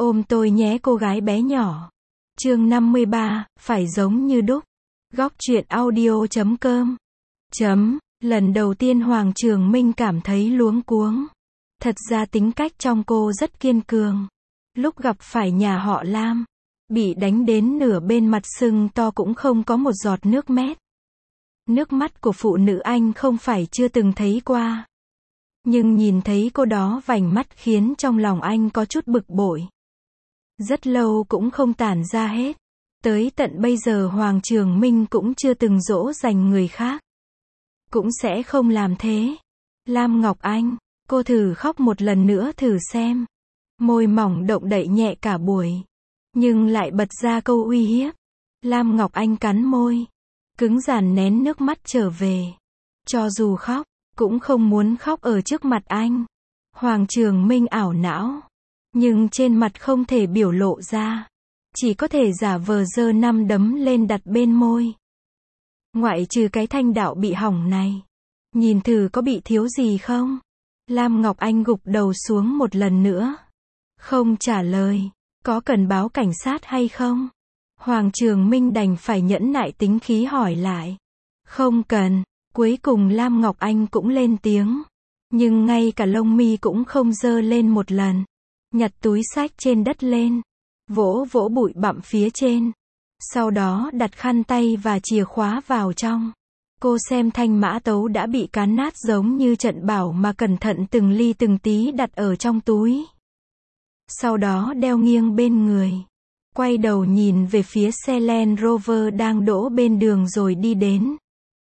Ôm tôi nhé cô gái bé nhỏ. Chương 53, phải giống như đúc. Góc truyện audio.com. Lần đầu tiên Hoàng Trường Minh cảm thấy luống cuống. Thật ra tính cách trong cô rất kiên cường. Lúc gặp phải nhà họ Lam, bị đánh đến nửa bên mặt sưng to cũng không có một giọt nước mét. Nước mắt của phụ nữ anh không phải chưa từng thấy qua. Nhưng nhìn thấy cô đó vành mắt khiến trong lòng anh có chút bực bội. Rất lâu cũng không tản ra hết. Tới tận bây giờ Hoàng Trường Minh cũng chưa từng dỗ dành người khác. Cũng sẽ không làm thế. Lam Ngọc Anh, cô thử khóc một lần nữa thử xem. Môi mỏng động đậy nhẹ cả buổi. Nhưng lại bật ra câu uy hiếp. Lam Ngọc Anh cắn môi. Cứng rắn nén nước mắt trở về. Cho dù khóc, cũng không muốn khóc ở trước mặt anh. Hoàng Trường Minh ảo não. Nhưng trên mặt không thể biểu lộ ra. Chỉ có thể giả vờ giơ năm đấm lên đặt bên môi. Ngoại trừ cái thanh đạo bị hỏng này. Nhìn thử có bị thiếu gì không? Lam Ngọc Anh gục đầu xuống một lần nữa. Không trả lời. Có cần báo cảnh sát hay không? Hoàng Trường Minh đành phải nhẫn nại tính khí hỏi lại. Không cần. Cuối cùng Lam Ngọc Anh cũng lên tiếng. Nhưng ngay cả lông mi cũng không giơ lên một lần. Nhặt túi xách trên đất lên. Vỗ vỗ bụi bặm phía trên. Sau đó đặt khăn tay và chìa khóa vào trong. Cô xem thanh mã tấu đã bị cán nát giống như trận bảo mà cẩn thận từng ly từng tí đặt ở trong túi. Sau đó đeo nghiêng bên người. Quay đầu nhìn về phía xe Land Rover đang đỗ bên đường rồi đi đến.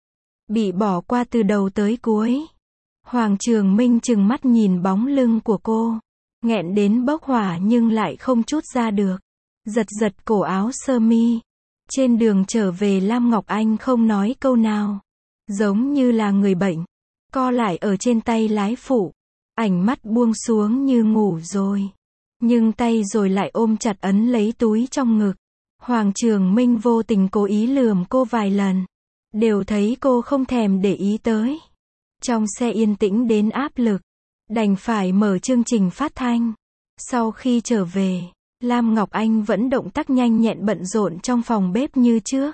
Bị bỏ qua từ đầu tới cuối. Hoàng Trường Minh trừng mắt nhìn bóng lưng của cô. Nghẹn đến bốc hỏa nhưng lại không trút ra được. Giật giật cổ áo sơ mi. Trên đường trở về Lam Ngọc Anh không nói câu nào. Giống như là người bệnh. Co lại ở trên tay lái phụ. Ánh mắt buông xuống như ngủ rồi. Nhưng tay rồi lại ôm chặt ấn lấy túi trong ngực. Hoàng Trường Minh vô tình cố ý lườm cô vài lần. Đều thấy cô không thèm để ý tới. Trong xe yên tĩnh đến áp lực. Đành phải mở chương trình phát thanh. Sau khi trở về, Lam Ngọc Anh vẫn động tác nhanh nhẹn bận rộn trong phòng bếp như trước.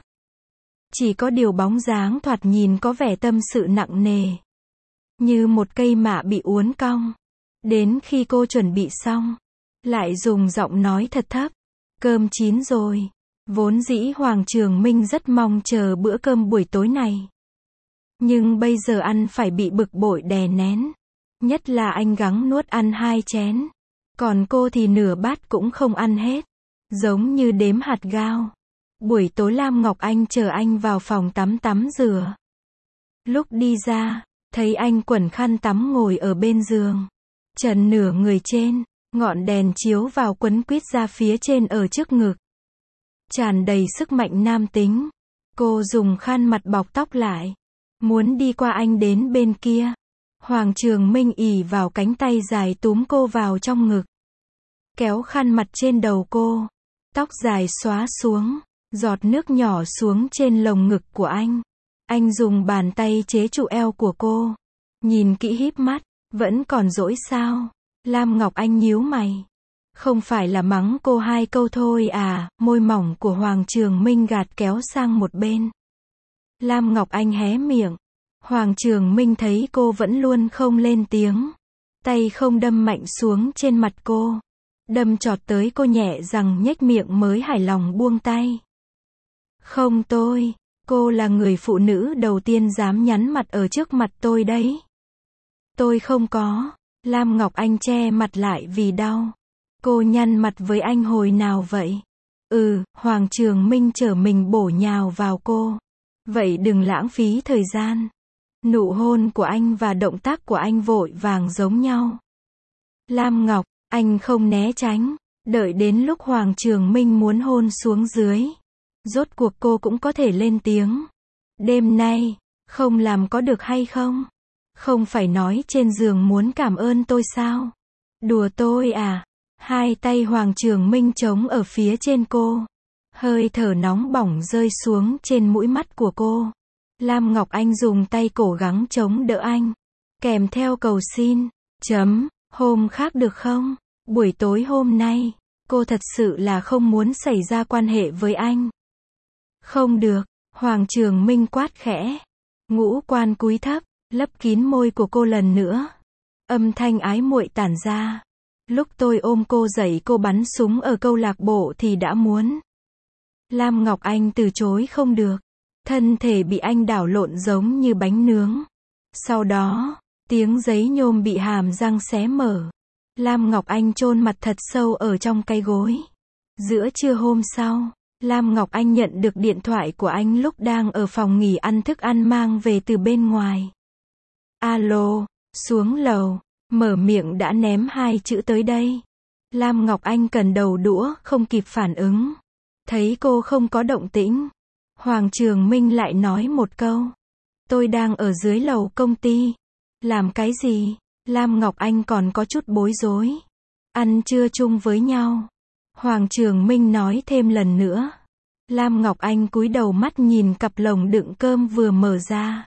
Chỉ có điều bóng dáng thoạt nhìn có vẻ tâm sự nặng nề. Như một cây mạ bị uốn cong. Đến khi cô chuẩn bị xong, lại dùng giọng nói thật thấp. Cơm chín rồi. Vốn dĩ Hoàng Trường Minh rất mong chờ bữa cơm buổi tối này. Nhưng bây giờ ăn phải bị bực bội đè nén. Nhất là anh gắng nuốt ăn 2 chén. Còn cô thì nửa bát cũng không ăn hết. Giống như đếm hạt gao. Buổi tối Lam Ngọc Anh chờ anh vào phòng tắm rửa. Lúc đi ra, thấy anh quẩn khăn tắm ngồi ở bên giường. Trần nửa người trên, ngọn đèn chiếu vào quấn quýt ra phía trên ở trước ngực. Tràn đầy sức mạnh nam tính. Cô dùng khăn mặt bọc tóc lại. Muốn đi qua anh đến bên kia. Hoàng Trường Minh ỉ vào cánh tay dài túm cô vào trong ngực. Kéo khăn mặt trên đầu cô. Tóc dài xóa xuống. Giọt nước nhỏ xuống trên lồng ngực của anh. Anh dùng bàn tay chế trụ eo của cô. Nhìn kỹ híp mắt. Vẫn còn dỗi sao? Lam Ngọc Anh nhíu mày. Không phải là mắng cô 2 câu thôi à? Môi mỏng của Hoàng Trường Minh gạt kéo sang một bên. Lam Ngọc Anh hé miệng. Hoàng Trường Minh thấy cô vẫn luôn không lên tiếng. Tay không đâm mạnh xuống trên mặt cô. Đâm chọt tới cô nhẹ rằng nhếch miệng mới hài lòng buông tay. Không tôi. Cô là người phụ nữ đầu tiên dám nhắn mặt ở trước mặt tôi đấy. Tôi không có. Lam Ngọc Anh che mặt lại vì đau. Cô nhăn mặt với anh hồi nào vậy? Hoàng Trường Minh trở mình bổ nhào vào cô. Vậy đừng lãng phí thời gian. Nụ hôn của anh và động tác của anh vội vàng giống nhau. Lam Ngọc, anh không né tránh. Đợi đến lúc Hoàng Trường Minh muốn hôn xuống dưới. Rốt cuộc cô cũng có thể lên tiếng. Đêm nay, không làm có được hay không? Không phải nói trên giường muốn cảm ơn tôi sao? Đùa tôi à? 2 tay Hoàng Trường Minh chống ở phía trên cô. Hơi thở nóng bỏng rơi xuống trên mũi mắt của cô. Lam Ngọc Anh dùng tay cố gắng chống đỡ anh. Kèm theo cầu xin. Hôm khác được không? Buổi tối hôm nay, Cô thật sự là không muốn xảy ra quan hệ với anh. Không được, Hoàng Trường Minh quát khẽ. Ngũ Quan cúi thấp, lấp kín môi của cô lần nữa. Âm thanh ái muội tản ra. Lúc tôi ôm cô dậy cô bắn súng ở câu lạc bộ thì đã muốn. Lam Ngọc Anh từ chối không được. Thân thể bị anh đảo lộn giống như bánh nướng. Sau đó, tiếng giấy nhôm bị hàm răng xé mở. Lam Ngọc Anh chôn mặt thật sâu ở trong cái gối. Giữa trưa hôm sau, Lam Ngọc Anh nhận được điện thoại của anh lúc đang ở phòng nghỉ ăn thức ăn mang về từ bên ngoài. Alo, xuống lầu, mở miệng đã ném 2 chữ tới đây. Lam Ngọc Anh cần đầu đũa, không kịp phản ứng. Thấy cô không có động tĩnh, Hoàng Trường Minh lại nói một câu. Tôi đang ở dưới lầu công ty. Làm cái gì? Lam Ngọc Anh còn có chút bối rối. Ăn trưa chung với nhau. Hoàng Trường Minh nói thêm lần nữa. Lam Ngọc Anh cúi đầu mắt nhìn cặp lồng đựng cơm vừa mở ra.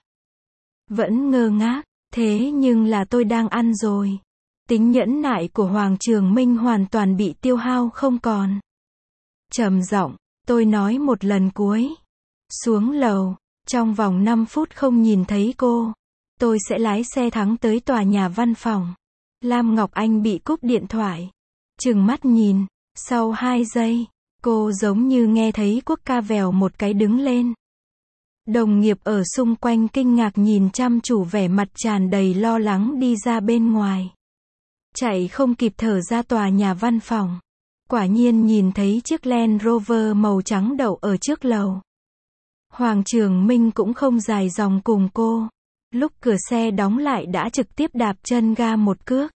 Vẫn ngơ ngác, thế nhưng là tôi đang ăn rồi. Tính nhẫn nại của Hoàng Trường Minh hoàn toàn bị tiêu hao không còn. Trầm giọng, tôi nói một lần cuối. Xuống lầu, trong vòng 5 phút không nhìn thấy cô. Tôi sẽ lái xe thẳng tới tòa nhà văn phòng. Lam Ngọc Anh bị cúp điện thoại. Trừng mắt nhìn, sau 2 giây, cô giống như nghe thấy quốc ca vèo một cái đứng lên. Đồng nghiệp ở xung quanh kinh ngạc nhìn chăm chủ vẻ mặt tràn đầy lo lắng đi ra bên ngoài. Chạy không kịp thở ra tòa nhà văn phòng. Quả nhiên nhìn thấy chiếc Land Rover màu trắng đậu ở trước lầu. Hoàng Trường Minh cũng không dài dòng cùng cô. Lúc cửa xe đóng lại đã trực tiếp đạp chân ga một cước.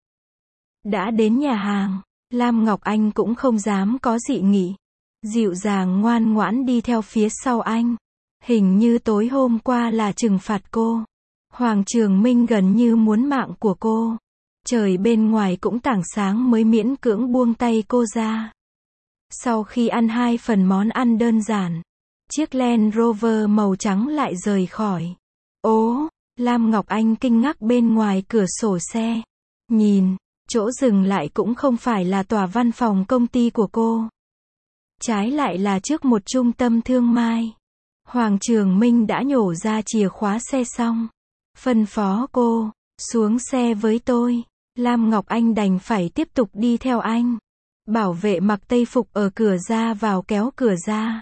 Đã đến nhà hàng, Lam Ngọc Anh cũng không dám có dị nghị. Dịu dàng ngoan ngoãn đi theo phía sau anh. Hình như tối hôm qua là trừng phạt cô. Hoàng Trường Minh gần như muốn mạng của cô. Trời bên ngoài cũng tảng sáng mới miễn cưỡng buông tay cô ra. Sau khi ăn 2 phần món ăn đơn giản, chiếc Land Rover màu trắng lại rời khỏi. Ố, Lam Ngọc Anh kinh ngạc bên ngoài cửa sổ xe. Nhìn, chỗ dừng lại cũng không phải là tòa văn phòng công ty của cô. Trái lại là trước một trung tâm thương mại. Hoàng Trường Minh đã nhổ ra chìa khóa xe xong. Phân phó cô, xuống xe với tôi. Lam Ngọc Anh đành phải tiếp tục đi theo anh. Bảo vệ mặc tây phục ở cửa ra vào kéo cửa ra.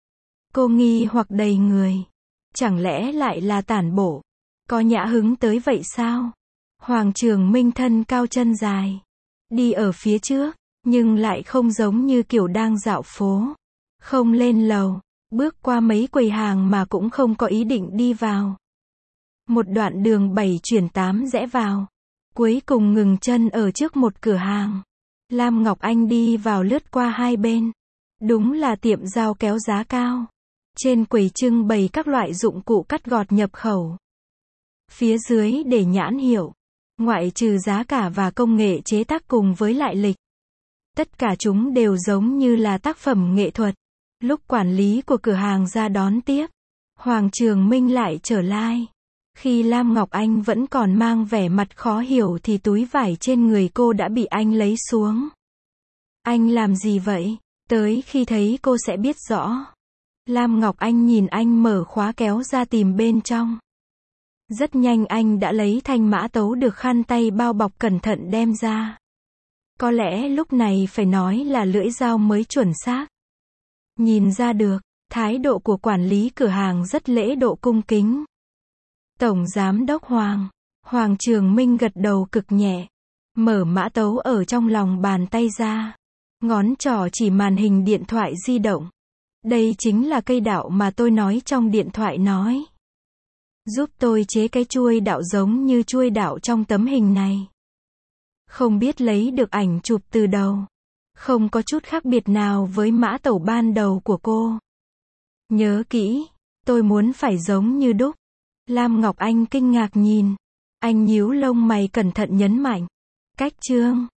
Cô nghi hoặc đầy người. Chẳng lẽ lại là tản bộ? Có nhã hứng tới vậy sao? Hoàng Trường Minh thân cao chân dài. Đi ở phía trước, nhưng lại không giống như kiểu đang dạo phố. Không lên lầu, bước qua mấy quầy hàng mà cũng không có ý định đi vào. Một đoạn đường 7/8 rẽ vào. Cuối cùng ngừng chân ở trước một cửa hàng. Lam Ngọc Anh đi vào lướt qua hai bên. Đúng là tiệm dao kéo giá cao. Trên quầy trưng bày các loại dụng cụ cắt gọt nhập khẩu. Phía dưới để nhãn hiệu. Ngoại trừ giá cả và công nghệ chế tác cùng với lại lịch. Tất cả chúng đều giống như là tác phẩm nghệ thuật. Lúc quản lý của cửa hàng ra đón tiếp, Hoàng Trường Minh lại trở lại. Khi Lam Ngọc Anh vẫn còn mang vẻ mặt khó hiểu thì túi vải trên người cô đã bị anh lấy xuống. Anh làm gì vậy? Tới khi thấy cô sẽ biết rõ. Lam Ngọc Anh nhìn anh mở khóa kéo ra tìm bên trong. Rất nhanh anh đã lấy thanh mã tấu được khăn tay bao bọc cẩn thận đem ra. Có lẽ lúc này phải nói là lưỡi dao mới chuẩn xác. Nhìn ra được, thái độ của quản lý cửa hàng rất lễ độ cung kính. Tổng Giám đốc Hoàng Trường Minh gật đầu cực nhẹ. Mở mã tấu ở trong lòng bàn tay ra. Ngón trỏ chỉ màn hình điện thoại di động. Đây chính là cây đạo mà tôi nói trong điện thoại nói. Giúp tôi chế cái chuôi đạo giống như chuôi đạo trong tấm hình này. Không biết lấy được ảnh chụp từ đầu. Không có chút khác biệt nào với mã tấu ban đầu của cô. Nhớ kỹ, tôi muốn phải giống như đúc. Lam Ngọc Anh kinh ngạc nhìn. Anh nhíu lông mày cẩn thận nhấn mạnh. Cách chương.